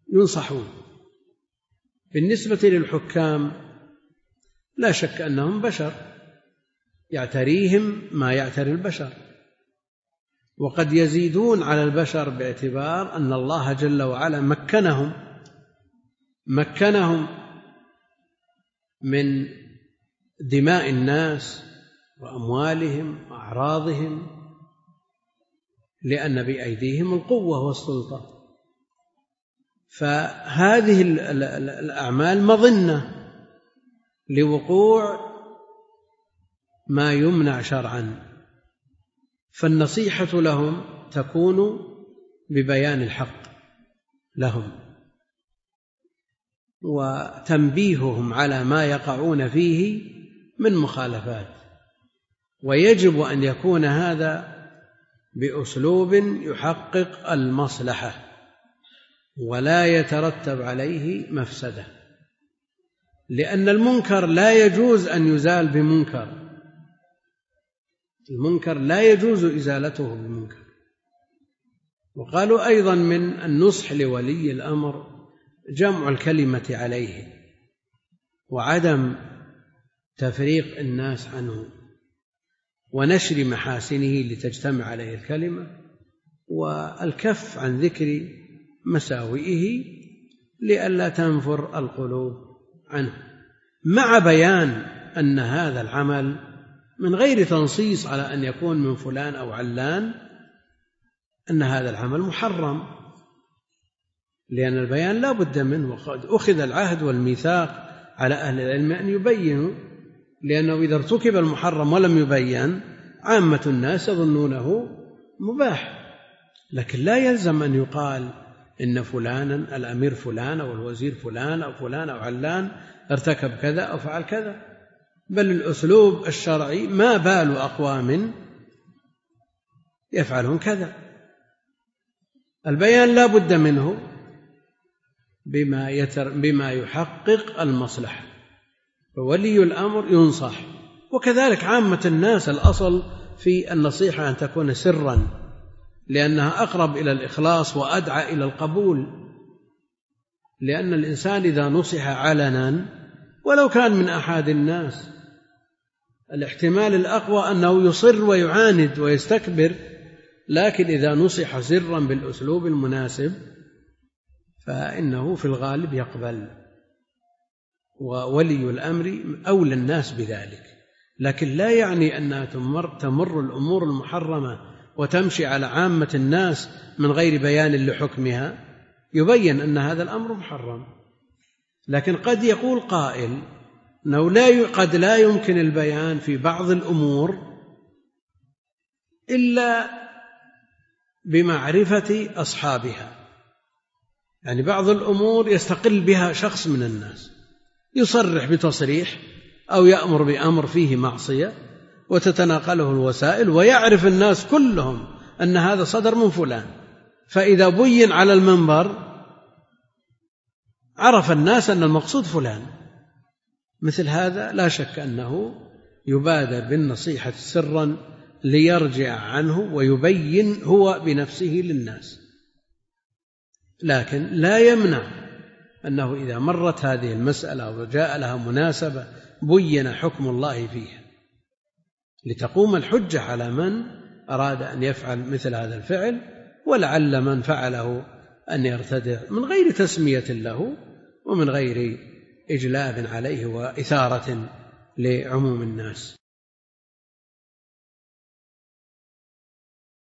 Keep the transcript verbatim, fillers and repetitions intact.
ينصحون. بالنسبة للحكام لا شك أنهم بشر يعتريهم ما يعتري البشر، وقد يزيدون على البشر باعتبار أن الله جل وعلا مكنهم مكنهم من دماء الناس وأموالهم وأعراضهم، لأن بأيديهم القوة والسلطة. فهذه الأعمال مظنة لوقوع ما يمنع شرعا، فالنصيحة لهم تكون ببيان الحق لهم وتنبيههم على ما يقعون فيه من مخالفات، ويجب أن يكون هذا بأسلوب يحقق المصلحة ولا يترتب عليه مفسدة، لأن المنكر لا يجوز أن يزال بمنكر، المنكر لا يجوز إزالته بمنكر. وقالوا أيضا من النصح لولي الأمر جمع الكلمة عليه وعدم تفريق الناس عنه ونشر محاسنه لتجتمع عليه الكلمة، والكف عن ذكر مساوئه لئلا تنفر القلوب عنه، مع بيان أن هذا العمل من غير تنصيص على أن يكون من فلان أو علان، أن هذا العمل محرم، لأن البيان لا بد منه، وقد أخذ العهد والميثاق على أهل العلم أن يبينوا، لأنه إذا ارتكب المحرم ولم يبين عامة الناس يظنونه مباح. لكن لا يلزم أن يقال إن فلانا الأمير فلان أو الوزير فلان أو فلان أو علان ارتكب كذا أو فعل كذا، بل الأسلوب الشرعي ما بال أقوام يفعلون كذا. البيان لا بد منه بما, يتر بما يحقق المصلحة، فولي الأمر ينصح، وكذلك عامة الناس. الأصل في النصيحة أن تكون سرا، لأنها أقرب إلى الإخلاص وأدعى إلى القبول، لأن الإنسان إذا نصح علنا ولو كان من أحد الناس الاحتمال الأقوى أنه يصر ويعاند ويستكبر، لكن إذا نصح سرا بالأسلوب المناسب فإنه في الغالب يقبل، وولي الأمر أولى الناس بذلك. لكن لا يعني أنها تمر, تمر الأمور المحرمة وتمشي على عامة الناس من غير بيان لحكمها، يبين أن هذا الأمر محرم. لكن قد يقول قائل أنه لا قد لا يمكن البيان في بعض الأمور إلا بمعرفة أصحابها، يعني بعض الأمور يستقل بها شخص من الناس، يصرح بتصريح أو يأمر بأمر فيه معصية وتتناقله الوسائل، ويعرف الناس كلهم أن هذا صدر من فلان، فإذا بين على المنبر عرف الناس أن المقصود فلان. مثل هذا لا شك أنه يبادر بالنصيحة سرا ليرجع عنه ويبين هو بنفسه للناس، لكن لا يمنع أنه إذا مرت هذه المسألة وجاء لها مناسبة بين حكم الله فيها لتقوم الحجة على من أراد أن يفعل مثل هذا الفعل، ولعل من فعله أن يرتدع من غير تسمية له ومن غير إجلاب عليه وإثارة لعموم الناس.